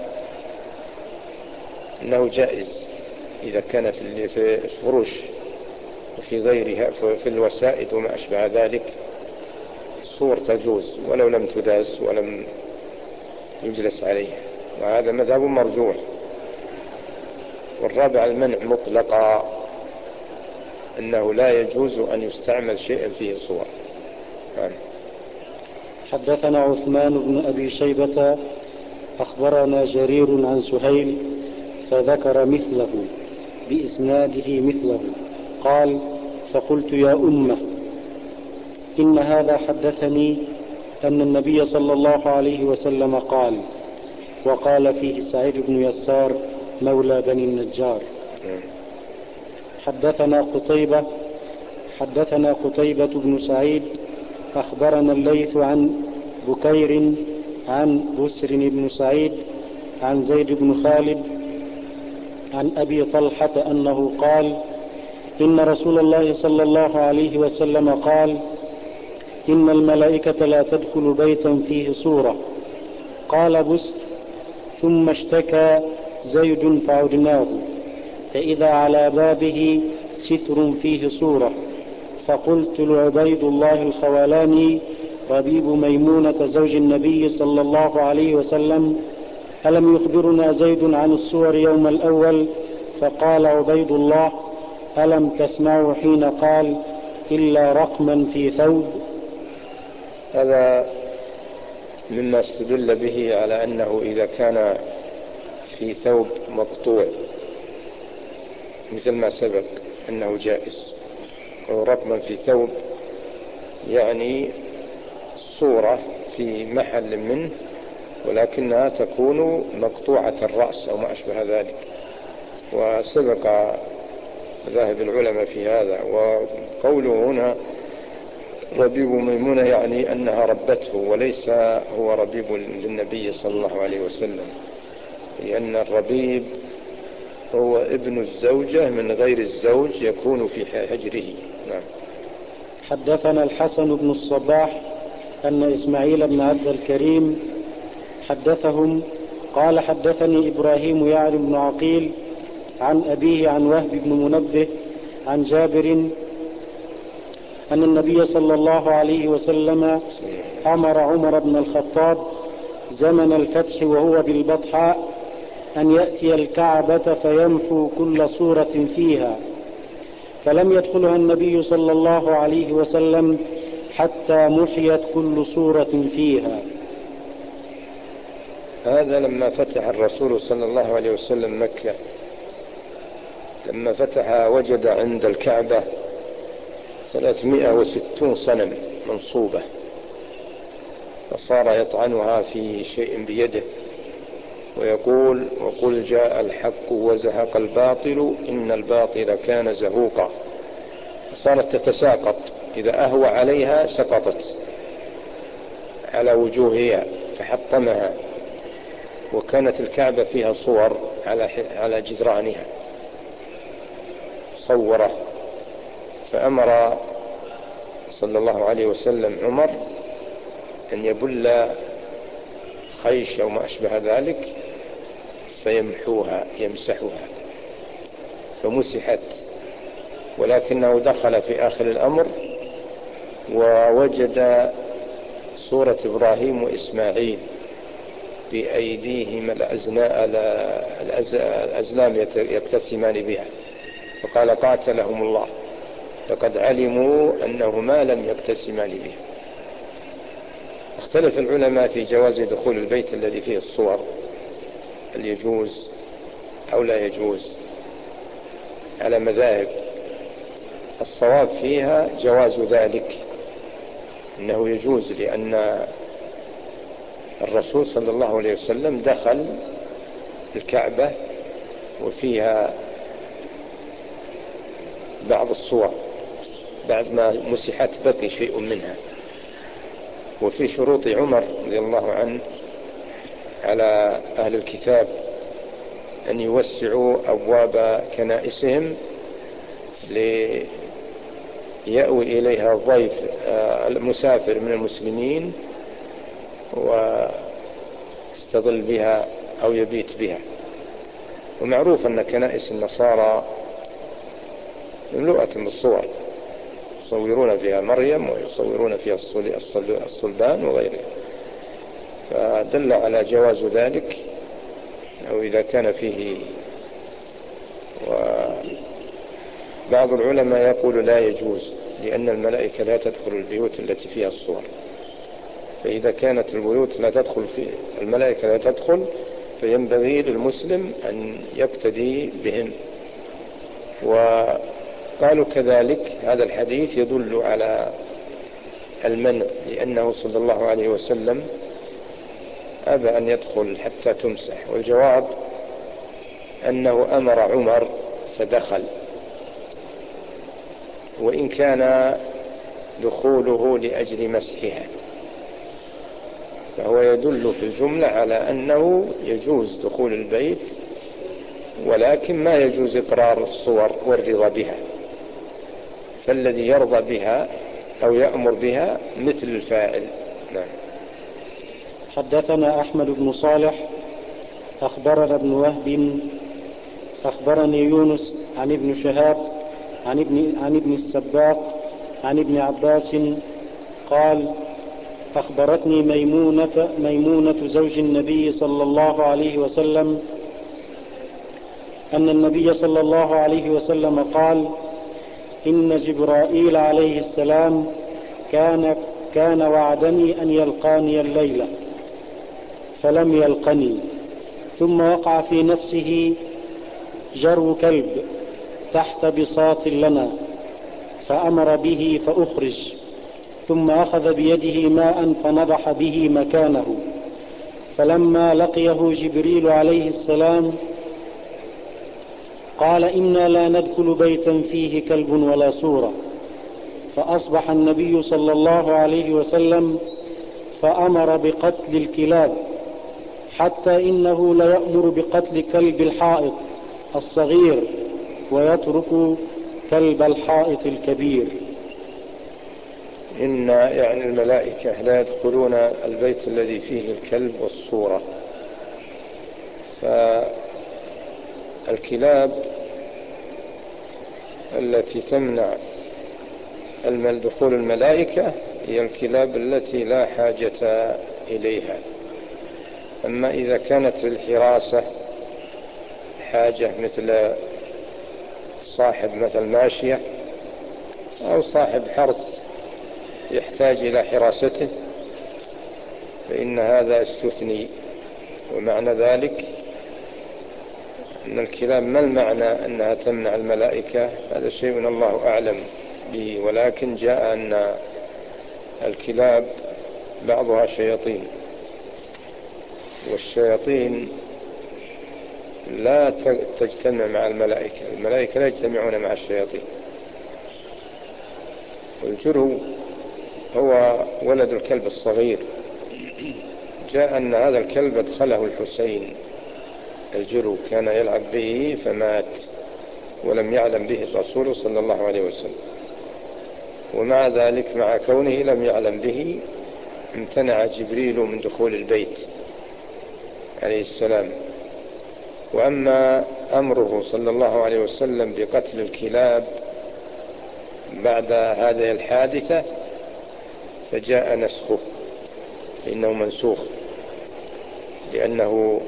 Speaker 2: أنه جائز إذا كان في الفروش وفي غيرها في الوسائد وما أشبه ذلك صور تجوز ولو لم تداس ولم يجلس عليها، وهذا مذهب مرجوح. والرابع المنع مطلقا، أنه لا يجوز أن يستعمل شيئا فيه صور. يعني.
Speaker 1: حدثنا عثمان بن أبي شيبة أخبرنا جرير عن سهيل فذكر مثله بإسناده مثله، قال فقلت يا أمة إن هذا حدثني أن النبي صلى الله عليه وسلم قال، وقال فيه سعيد بن يسار مولى بني النجار. حدثنا قتيبة حدثنا قتيبة بن سعيد أخبرنا الليث عن بكير عن بسر بن سعيد عن زيد بن خالد عن أبي طلحة أنه قال إن رسول الله صلى الله عليه وسلم قال إن الملائكة لا تدخل بيتا فيه صورة. قال بسر ثم اشتكى زيد فعدناه، فإذا على بابه ستر فيه صورة، فقلت لعبيد الله الخولاني ربيب ميمونة زوج النبي صلى الله عليه وسلم ألم يخبرنا زيد عن الصور يوم الأول؟ فقال عبيد الله ألم تسمعوا حين قال إلا رقما في ثوب؟
Speaker 2: هذا مما استدل به على أنه إذا كان في ثوب مقطوع مثل ما سبق أنه جائز، ورقما في ثوب يعني صورة في محل منه ولكنها تكون مقطوعة الرأس أو ما أشبه ذلك، وسبق ذاهب العلماء في هذا. وقوله هنا ربيب ميمونة يعني أنها ربته وليس هو ربيب للنبي صلى الله عليه وسلم، لأن الربيب هو ابن الزوجة من غير الزوج يكون في حجره. نعم.
Speaker 1: حدثنا الحسن بن الصباح أن إسماعيل بن عبد الكريم حدثهم قال حدثني إبراهيم يعني بن عقيل عن أبيه عن وهب بن منبه عن جابر أن النبي صلى الله عليه وسلم أمر عمر بن الخطاب زمن الفتح وهو بالبطحاء أن يأتي الكعبة فيمحو كل صورة فيها، فلم يدخلها النبي صلى الله عليه وسلم حتى محيت كل صورة فيها.
Speaker 2: هذا لما فتح الرسول صلى الله عليه وسلم مكة، لما فتح وجد عند الكعبة ثلاثمائة وستون صنم منصوبة، فصار يطعنها في شيء بيده ويقول: وقل جاء الحق وزهق الباطل إن الباطل كان زهوقا. صارت تتساقط، إذا أهوى عليها سقطت على وجوهها فحطمها. وكانت الكعبة فيها صور على على جدرانها صوره، فأمر صلى الله عليه وسلم عمر أن يبل خيش أو ما أشبه ذلك فيمحوها يمسحها، فمسحت. ولكنه دخل في آخر الأمر ووجد صورة إبراهيم وإسماعيل بأيديهما الأزلام يبتسمان بها، فقال: قاتلهم الله، فقد علموا أنهما لم يبتسمان بها. اختلف العلماء في جواز دخول البيت الذي فيه الصور، هل يجوز أو لا يجوز، على مذاهب. الصواب فيها جواز ذلك، إنه يجوز، لأن الرسول صلى الله عليه وسلم دخل الكعبة وفيها بعض الصور بعد ما مسحت بقي شيء منها. وفي شروط عمر رضي الله عنه على أهل الكتاب أن يوسعوا أبواب كنائسهم ليأوي إليها الضيف المسافر من المسلمين ويستظل بها أو يبيت بها. ومعروف أن كنائس النصارى مملوءة بالصور، يصورون فيها مريم ويصورون فيها الصلبان وغيره، فدل على جواز ذلك أو إذا كان فيه. وبعض العلماء يقول لا يجوز، لأن الملائكة لا تدخل البيوت التي فيها الصور، فإذا كانت البيوت لا تدخل في الملائكة لا تدخل فينبغي للمسلم أن يقتدي بهم. وقالوا كذلك هذا الحديث يدل على المنع، لأنه صلى الله عليه وسلم أبى أن يدخل حتى تمسح. والجواب أنه أمر عمر فدخل، وإن كان دخوله لأجل مسحها، فهو يدل في الجملة على أنه يجوز دخول البيت، ولكن ما يجوز إقرار الصور والرضا بها. فالذي يرضى بها أو يأمر بها مثل الفاعل. نعم.
Speaker 1: حدثنا أحمد بن صالح أخبرنا ابن وهب أخبرني يونس عن ابن شهاب عن ابن, عن ابن السباق عن ابن عباس قال: أخبرتني ميمونة, ميمونة زوج النبي صلى الله عليه وسلم أن النبي صلى الله عليه وسلم قال: إن جبرائيل عليه السلام كان, كان وعدني أن يلقاني الليلة فلم يلقني، ثم وقع في نفسه جرو كلب تحت بساط لنا فأمر به فأخرج، ثم أخذ بيده ماء فنضح به مكانه. فلما لقيه جبريل عليه السلام قال: إنا لا ندخل بيتا فيه كلب ولا صورة. فأصبح النبي صلى الله عليه وسلم فأمر بقتل الكلاب، حتى إنه ليأمر بقتل كلب الحائط الصغير ويترك كلب الحائط الكبير.
Speaker 2: إن يعني الملائكة لا يدخلون البيت الذي فيه الكلب والصورة. فالكلاب التي تمنع دخول الملائكة هي الكلاب التي لا حاجة إليها. أما إذا كانت للحراسة حاجة، مثل صاحب مثل ماشية أو صاحب حرث يحتاج إلى حراسته، فإن هذا استثني. ومعنى ذلك أن الكلاب ما المعنى أنها تمنع الملائكة، هذا شيء الله أعلم به، ولكن جاء أن الكلاب بعضها شياطين، والشياطين لا تجتمع مع الملائكة، الملائكة لا يجتمعون مع الشياطين. والجرو هو ولد الكلب الصغير، جاء أن هذا الكلب ادخله الحسين، الجرو كان يلعب به فمات ولم يعلم به الرسول صلى الله عليه وسلم، ومع ذلك مع كونه لم يعلم به امتنع جبريل من دخول البيت عليه السلام. وأما أمره صلى الله عليه وسلم بقتل الكلاب بعد هذه الحادثة فجاء نسخه، إنه منسوخ، لأنه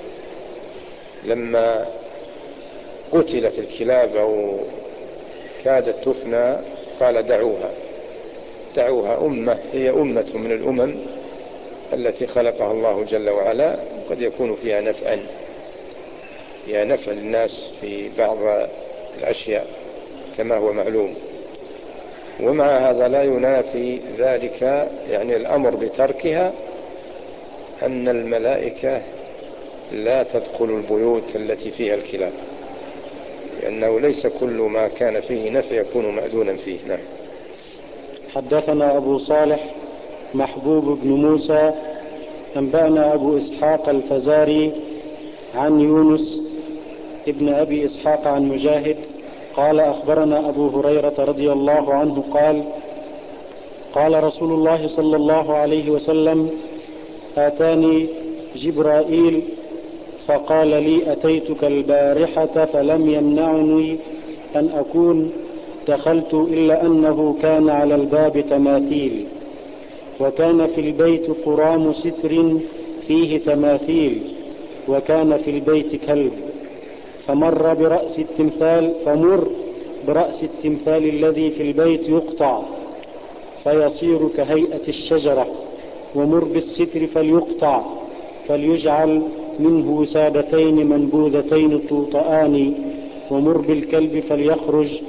Speaker 2: لما قتلت الكلاب أو كادت تفنى قال دعوها دعوها أمة هي أمة من الأمم التي خلقها الله جل وعلا، قد يكون فيها نفعا فيها نفع للناس في بعض الأشياء كما هو معلوم. ومع هذا لا ينافي ذلك يعني الأمر بتركها أن الملائكة لا تدخل البيوت التي فيها الكلاب، لأنه ليس كل ما كان فيه نفع يكون مأذونا فيه. نعم.
Speaker 1: حدثنا أبو صالح محبوب بن موسى أنبأنا أبو إسحاق الفزاري عن يونس ابن أبي إسحاق عن مجاهد قال أخبرنا أبو هريرة رضي الله عنه قال قال رسول الله صلى الله عليه وسلم آتاني جبرائيل فقال لي أتيتك البارحة فلم يمنعني أن أكون دخلت إلا أنه كان على الباب تماثيل، وكان في البيت قرام ستر فيه تماثيل، وكان في البيت كلب، فمر برأس التمثال فمر برأس التمثال الذي في البيت يقطع فيصير كهيئة الشجرة، ومر بالستر فليقطع فليجعل منه وسادتين منبوذتين توطآن، ومر بالكلب فليخرج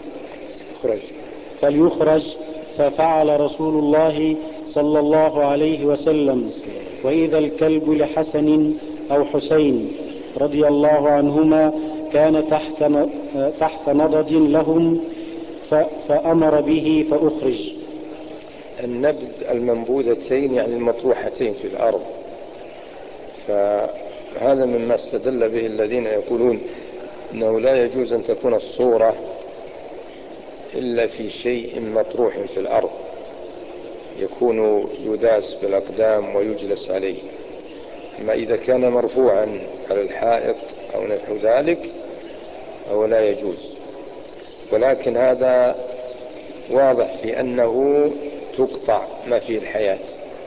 Speaker 1: فليخرج ففعل رسول الله صلى الله عليه وسلم. وإذا الكلب لحسن أو حسين رضي الله عنهما كان تحت تحت نضج لهم فأمر به فأخرج.
Speaker 2: النبذ المنبوذتين يعني المطروحتين في الأرض، فهذا مما استدل به الذين يقولون أنه لا يجوز أن تكون الصورة إلا في شيء مطروح في الأرض يكون يداس بالأقدام ويجلس عليه، أما إذا كان مرفوعا على الحائط أو نحو ذلك أو لا يجوز. ولكن هذا واضح في أنه تقطع ما فيه الحياة.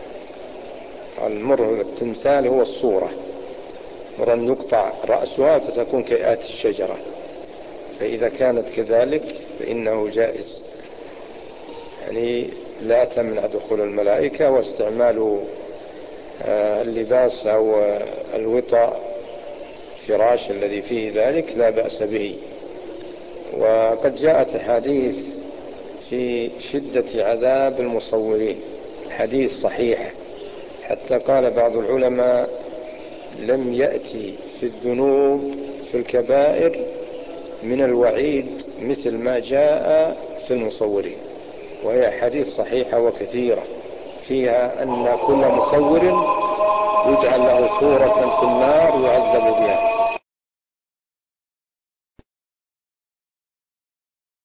Speaker 2: المر التمثال هو الصورة، مر أن يقطع رأسها فتكون كهيئة الشجرة، فإذا كانت كذلك فإنه جائز، يعني لا تمنع دخول الملائكة واستعمال اللباس أو الوطاء فراش الذي فيه ذلك لا بأس به. وقد جاءت حديث في شدة عذاب المصورين، حديث صحيح، حتى قال بعض العلماء لم يأتي في الذنوب في الكبائر من الوعيد مثل ما جاء في المصورين، وهي حديث صحيحة وكثيرة فيها أن كل مصور يجعل له صورة في النار